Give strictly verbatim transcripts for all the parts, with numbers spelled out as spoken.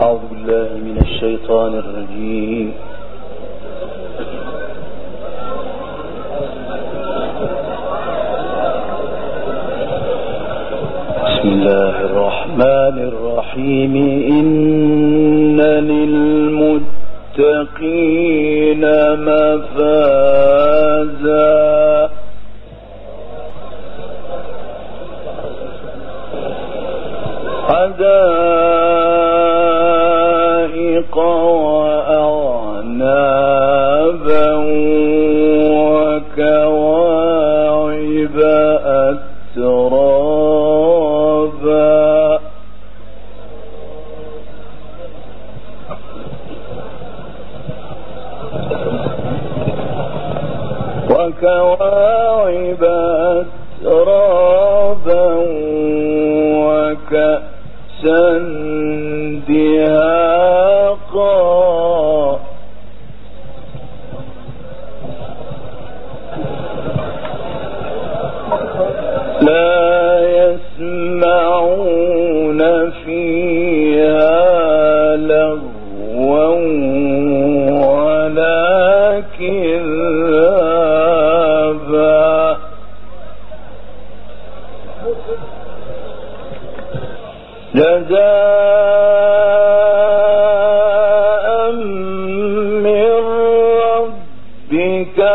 أعوذ بالله من الشيطان الرجيم. بسم الله الرحمن الرحيم. إن للمتقين مفازا حدائق وأعنابا وكواعب أترابا وكواعب أترابا وكأسا دهاقا لا يسمعون فيها لغوا ولا كذابا جزاء من ربك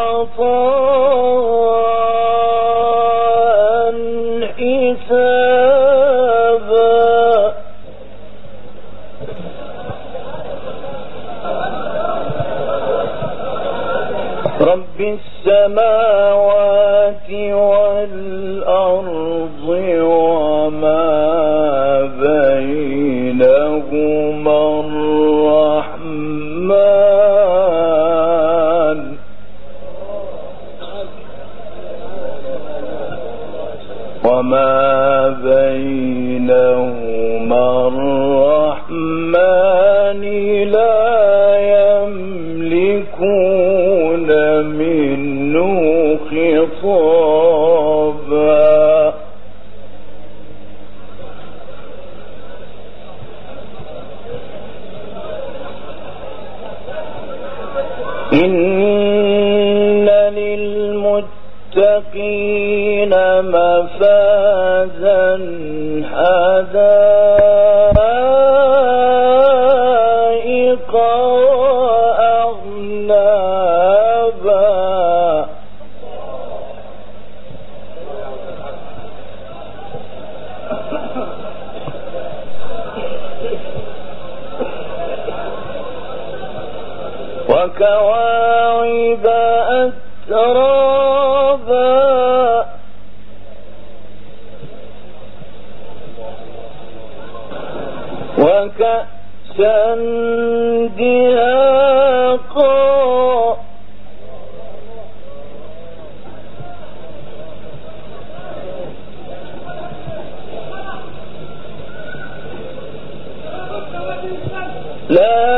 عطاء حسابا رب السماوات والأرض وما بينهما الرحمن وما بينهما الرحمن لا يملكون منه خطابا إن للمتقين مفازا حدائق وأعنابا وكواعب أترابا وكأسا دهاقا لا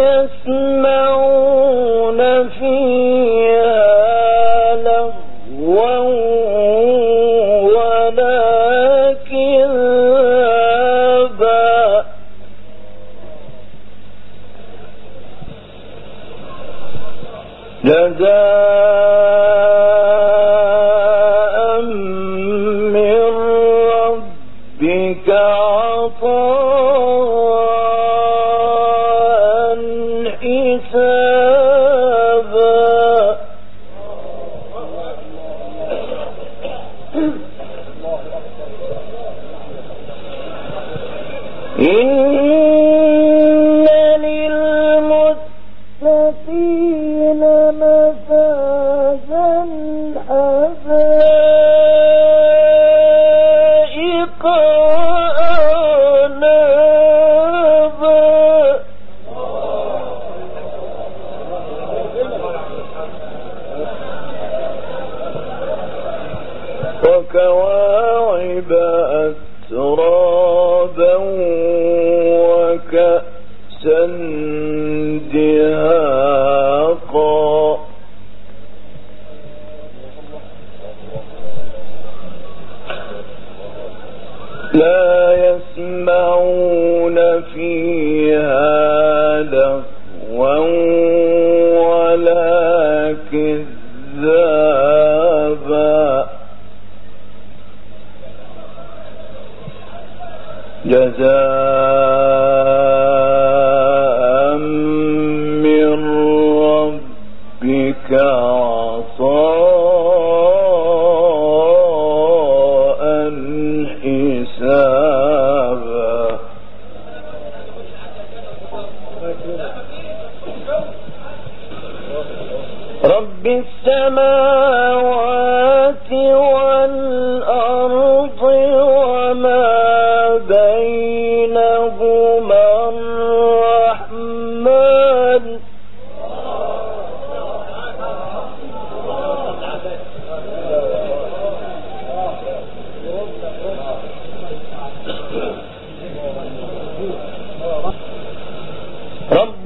يسمعون فيها لغوا ولا كذابا جزاء من ربك عطاء حسابا إن للمتقين مفازا حدائق وأعنابا وكواعب أترابا جاء من ربك عطاء حسابا رب السماوات والأرض وما بينهما الرحمن رب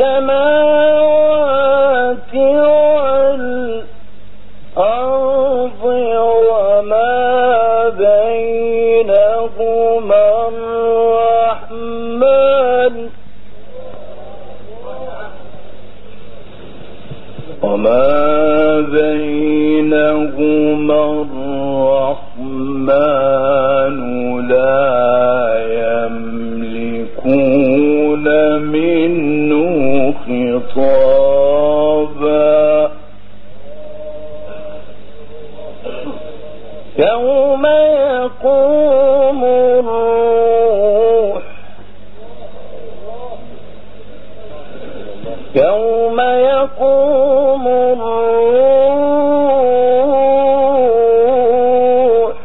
السماوات والأرض وما بينهما الرحمن وما بينهما الرحمن لا يملكون منه خطابا يوم يقوم الروح يوم يقوم الروح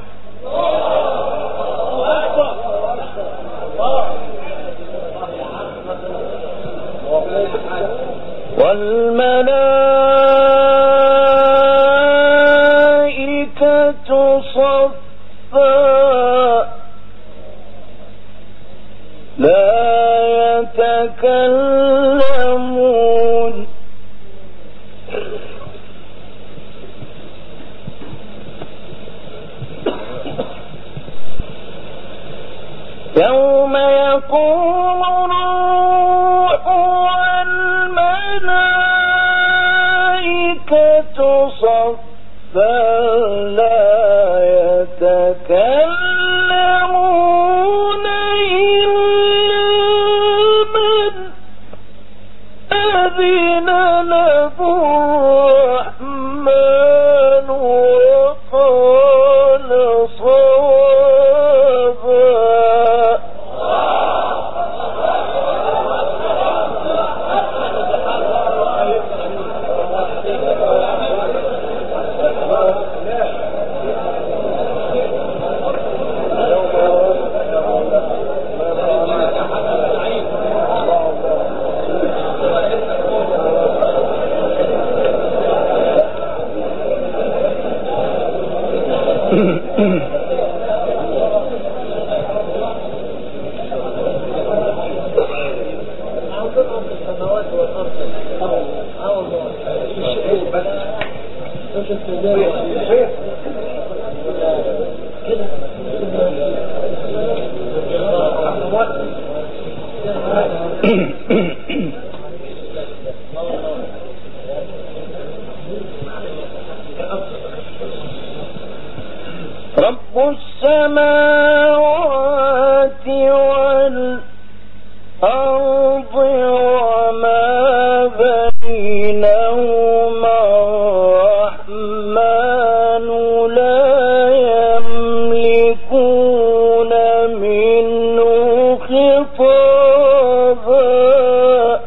والملائكة صفا لا يتكلمون يوم يقوم الروح والملائكة صفا لا يتكلمون إلا من أذن له الرحمن وقال صوابا رب السماوات والأرض وما بينهما الرحمن لا يملكون منه خطابا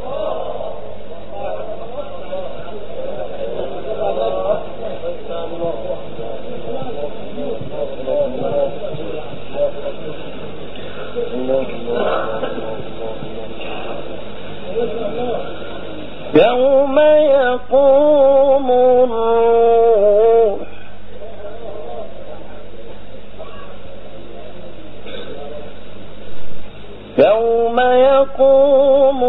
يوم يقوم الروح يوم يقوم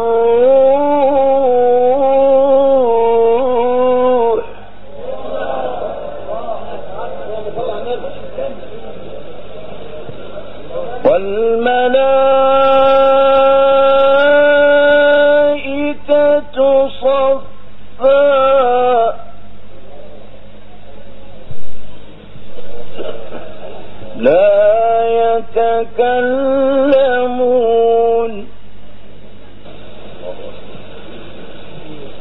الروح والملائكة صفا لا يتكلمون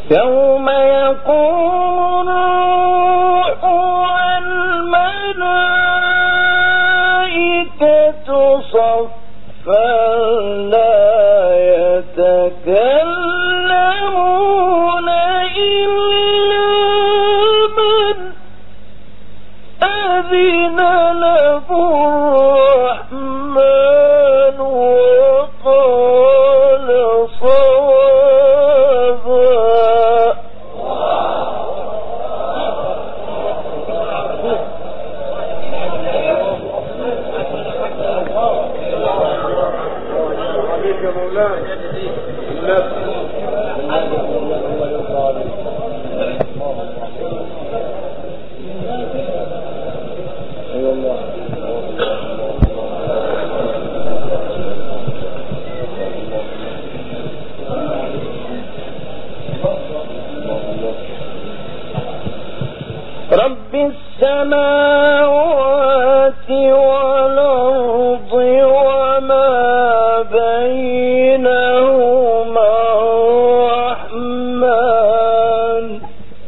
يوم يقوم الروح والملائكة صفا لا يتكلمون إلا من أذن له الرحمن وقال صوابا. عليك مولاي رب السماوات والأرض وما بينهما الرحمن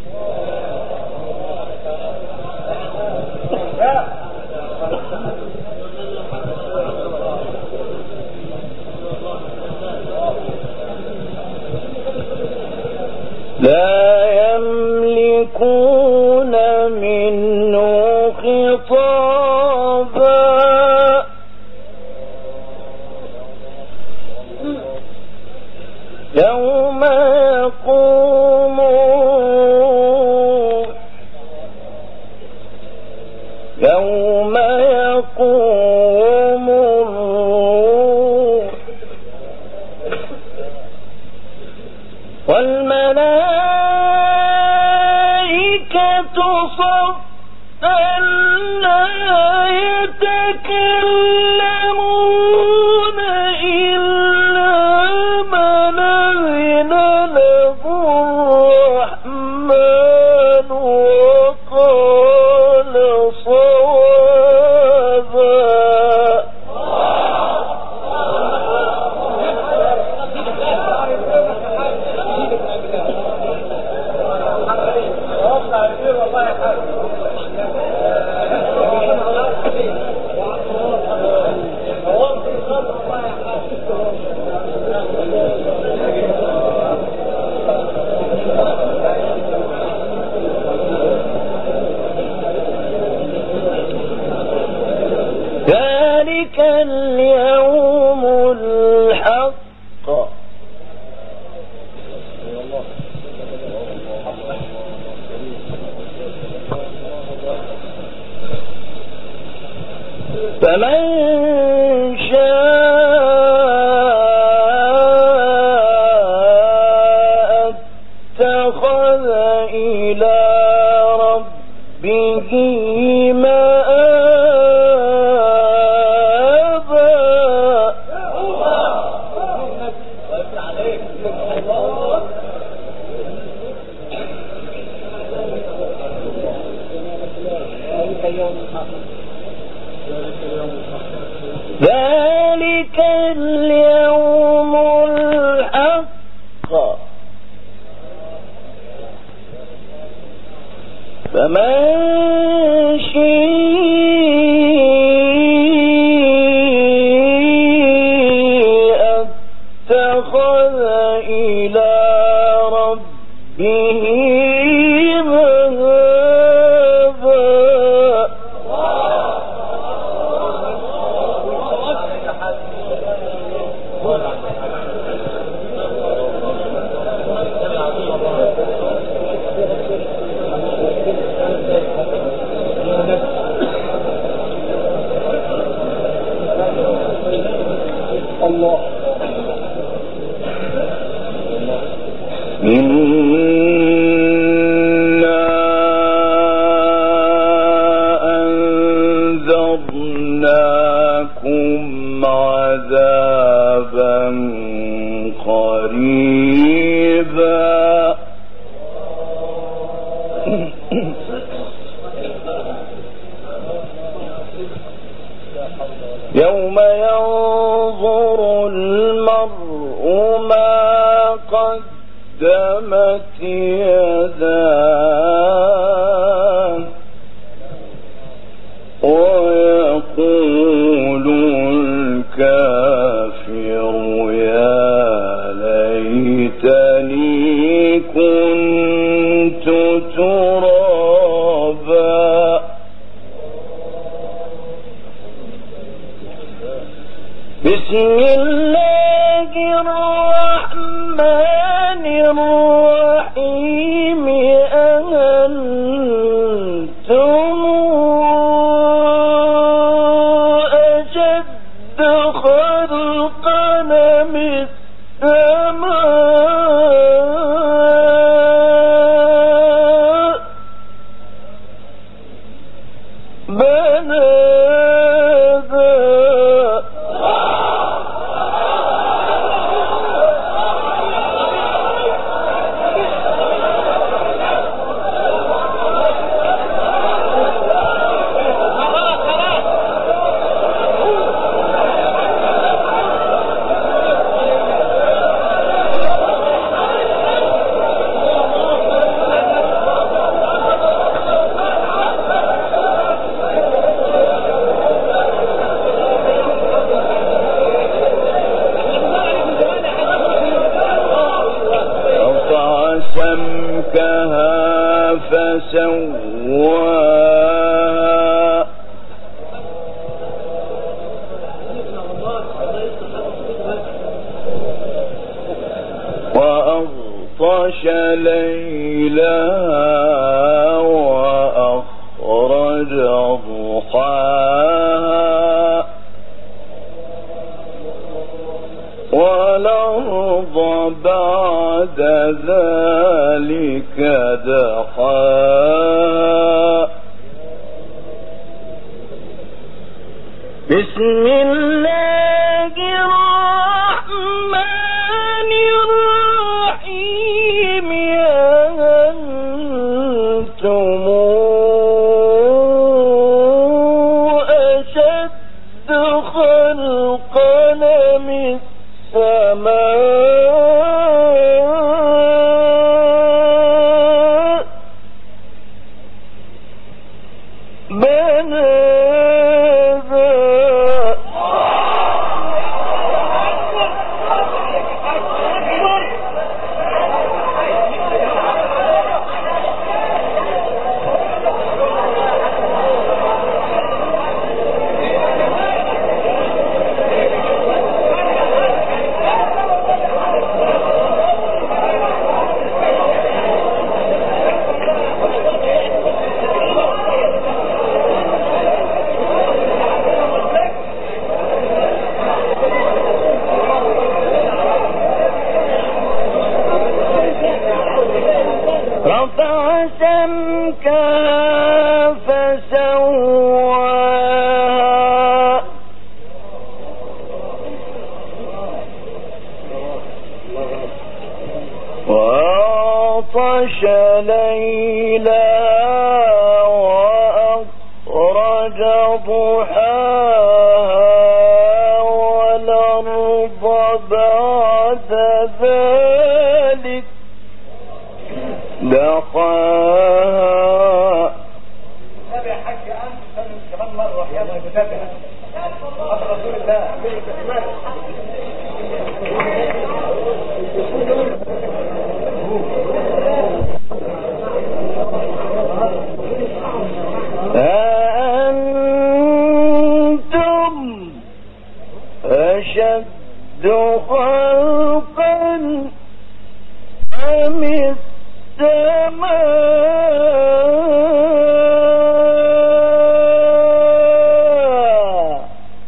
لا يملكون منه خطابا يوم يقوم يوم يقوم الروح والملائكة صفا لا يتكلمون إلا من أذن له الرحمن وقال صوابا. ذلك اليوم الحق فمن شاء اتخذ إلى ربه ذلك اليوم الحق فمن شاء اتخذ إلى ربه الله. إنا أنذرناكم عذابا قريبا يوم ينظر المرء ما قدم الرحمن الرحيم أأنتم أشد خلقا من السماء بناها سمكها فسواها وأغطش ليلها وأخرج ضحاها والأرض بعد ذلك دحاها بسم الله الرحمن الرحيم أأنتم أشد خلقا من السماء بناها رفع سمكها فسواها وأغطش ليلها وأخرج ضحاها والأرض بعد ذلك دحاها. تابع حج أنت كمان مرة يا الله متابع رسول الله أأنتم أشد خلقا أم السماء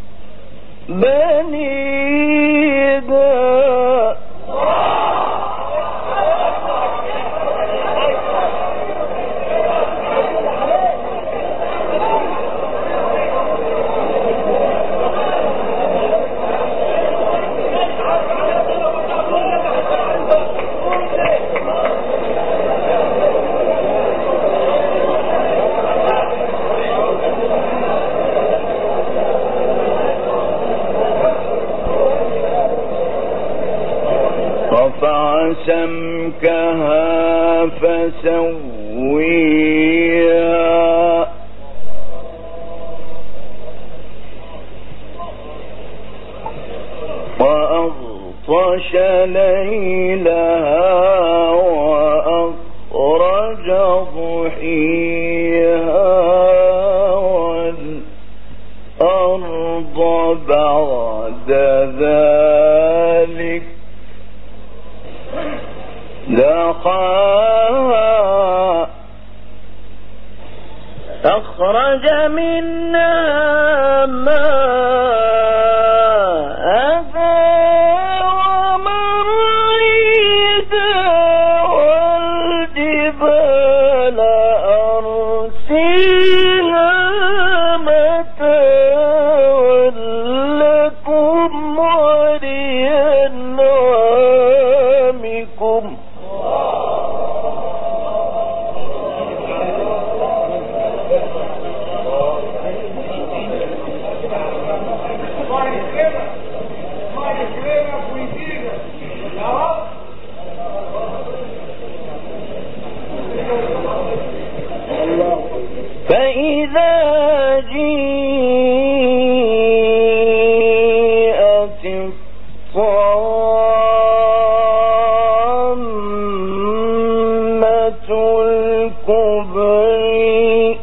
بنيها رفع سمكها فسويها وأغطش ليلها وأخرج ضحيها والأرض بعد ذلك ضحاها أخرج منها ماءها ومرعاها والجبال أرسلها متاعا لكم ولأنعامكم فإذا جيءت الطامة الكبرى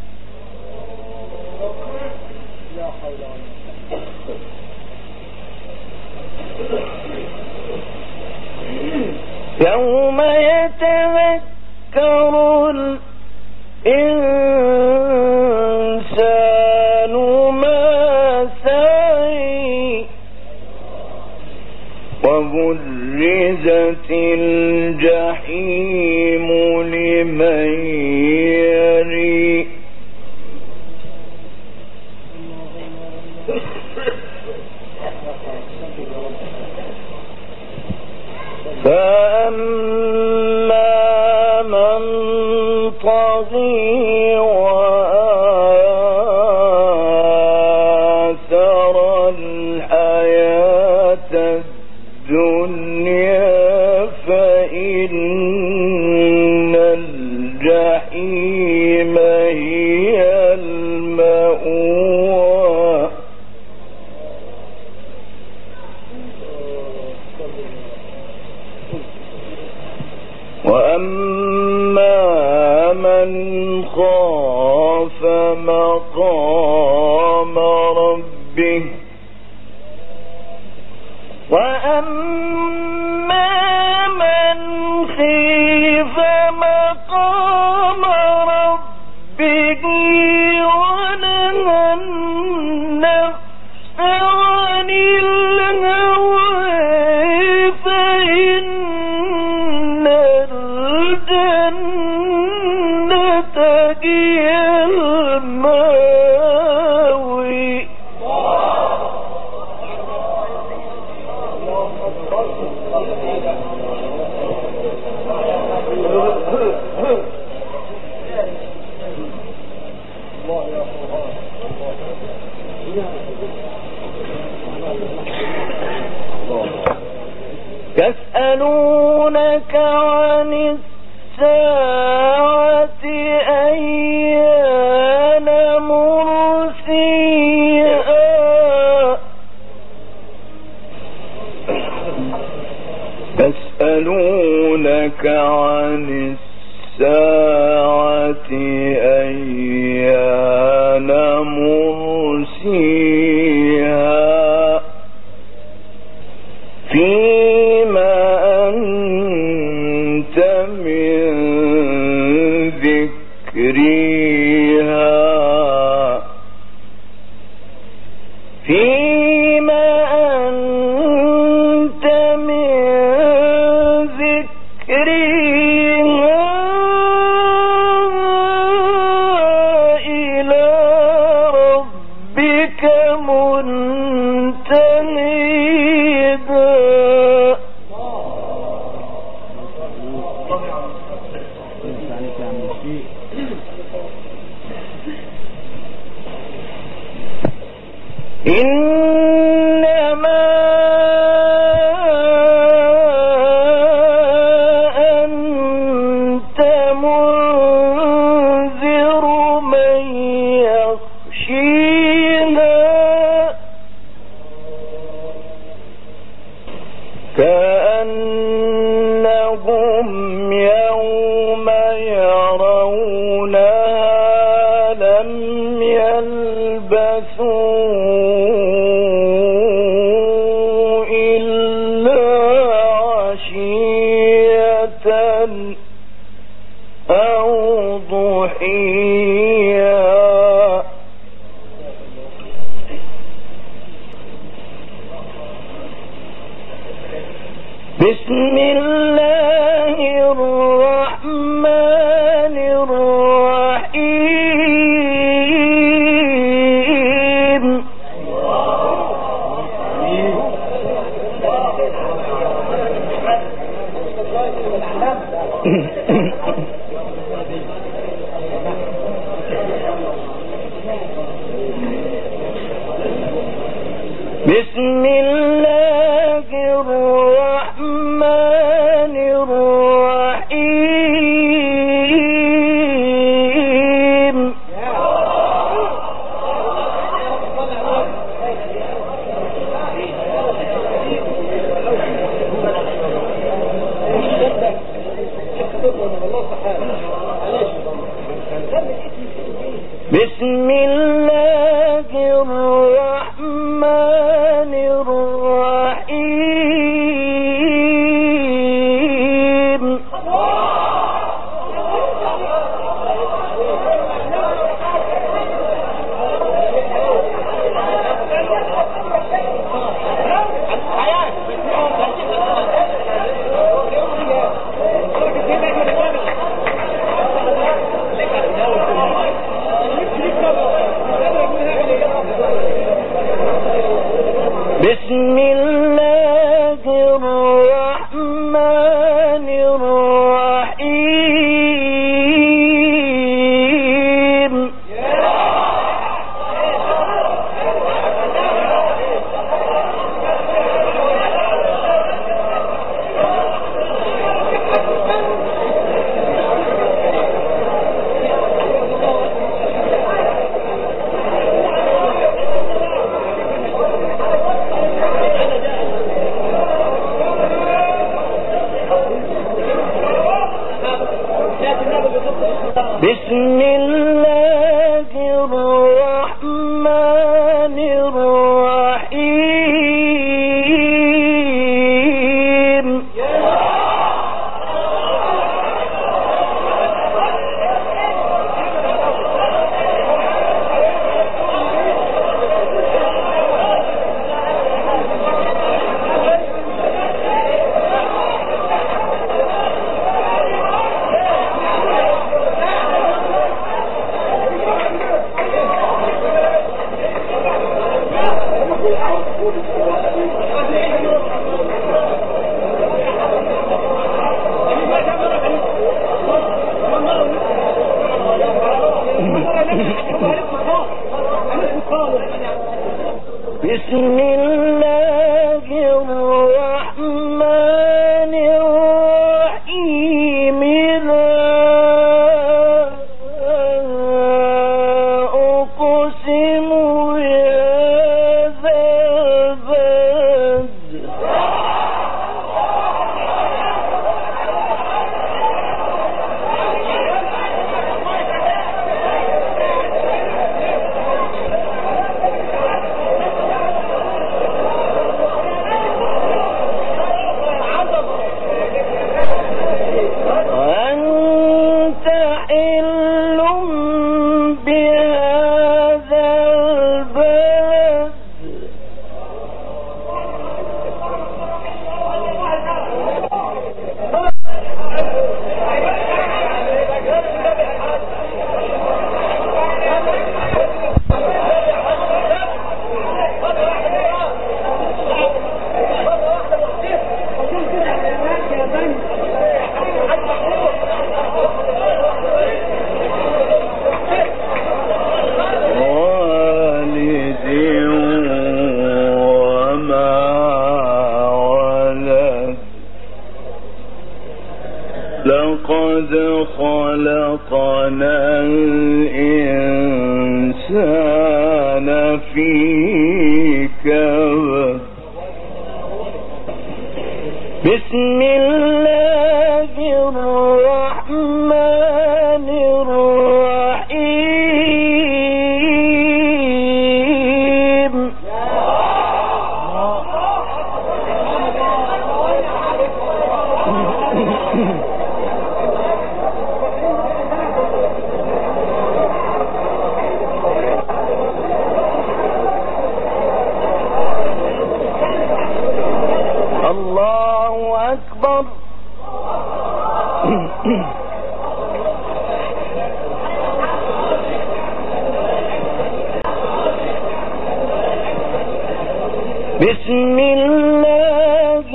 يوم يتذكر الإنسان ما سعى وبرزت الجحيم لمن يرى فأما من طغى وآثر الحياة الدنيا فإن الجحيم هي المأوى وأما من خاف مقام ربه وأما من خيف مقام ربه ونهى النفس عن الهوى فإن الجنة هي المأوى يسألونك عن الساعة أيان مرسيها يسألونك عن الساعة أيان مرسيها فيما أنت من ذكرها فيما أنت من ذكرها إلى ربك منتهيها إنما أنت منذر من يخشيها كأنهم يوم يرونها لم يلبثوا إلا عشية بسم الله الرحمن الرحيم بسم الله الرحمن الرحيم بسم الله الرحمن الرحيم بسم الله الرحمن الرحيم بسم الله الرحمن الرحيم بسم الله الرحمن الرحيم لا أقسم بهذا البلد وأنت حل بهذا البلد والد وما ولد لقد خلقنا الإنسان في كبد بسم الله الرحمن الرحيم الله الله أكبر. بسم الله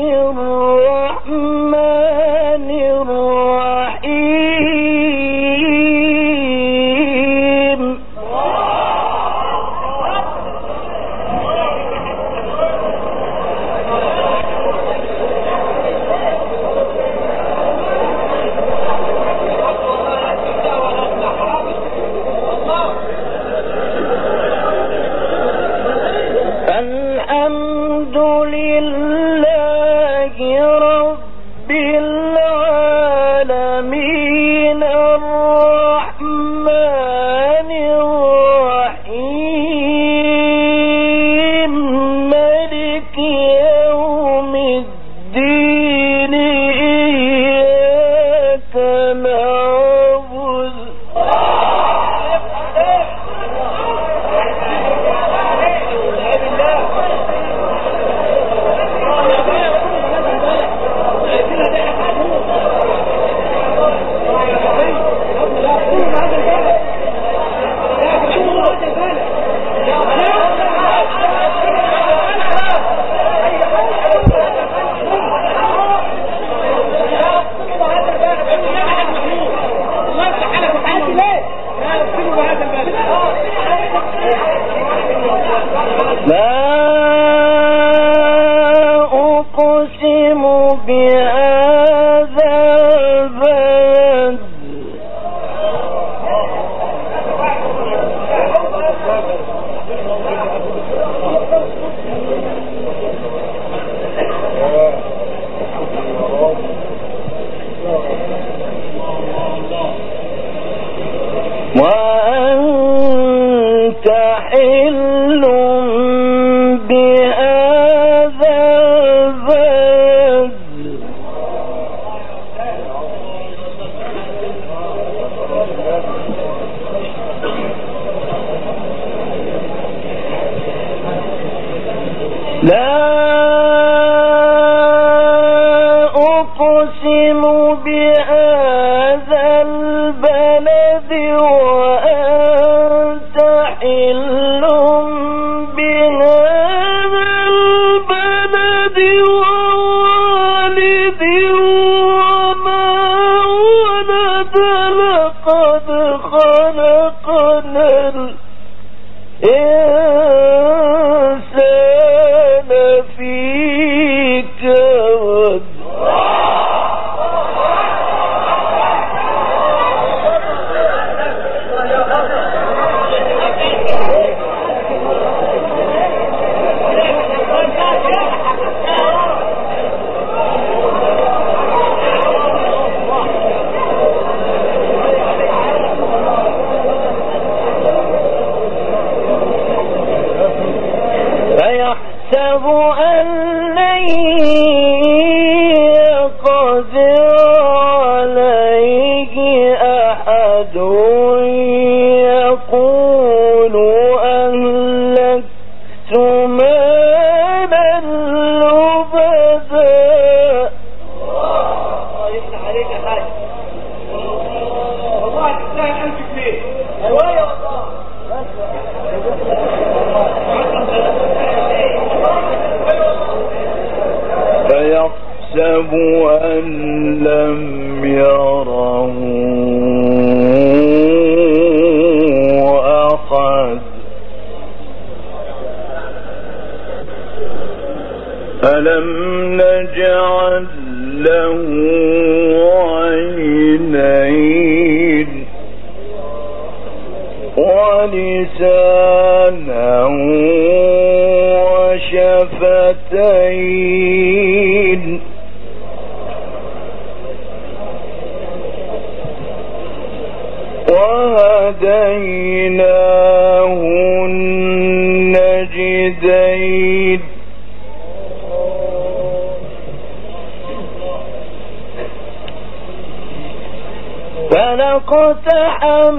الرحمن الرحيم. الحمد لله رب العالمين الرحمن الرحيم مالك يوم الدين إياك نعبد لا أقسم بهذا البلد وأنت حل بهذا البلد لا أقسم بهذا البلد وأنت حل بهذا البلد ووالد وما ولد لقد خلقنا الإنسان في كبد فيحسب أن لن يقدر عليه أحد يقول أهلكت مالا لبدا. الله يفتح عليك يا حاج. والله تستاهل ألف جنيه. أيوة يا والله. فيحسب أن لم يره أحد ألم نجعل له عينين ولسانا وشفتين وهديناه النجدين فلاقتحم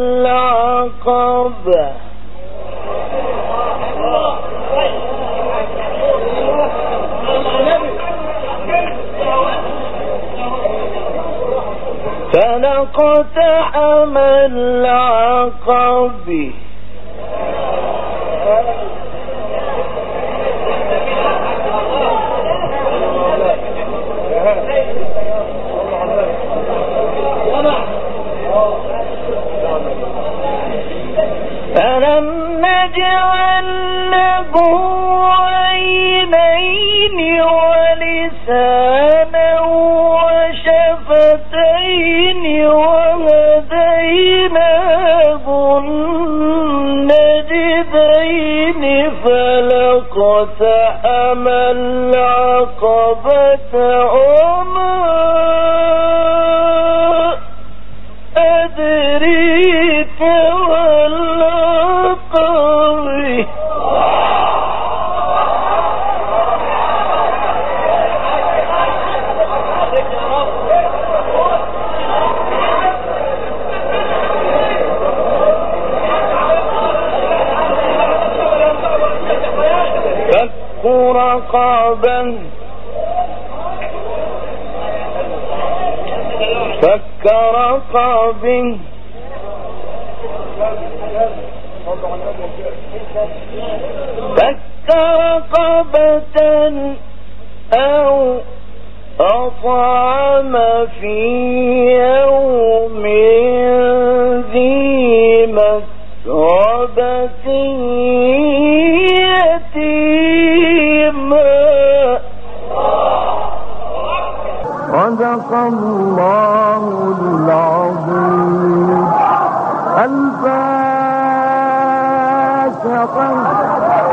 العقبة فلقتحم العقب فلم نجعل له عينين ولسانا وشفتين وهديناه النجدين فلقتحم العقبة وما أدريك والعقبة فك رقبة فك رقب فك رقبة أو أطعم في يوم ذي مسغبة يتيما. صدق الله العظيم. الفاتحة.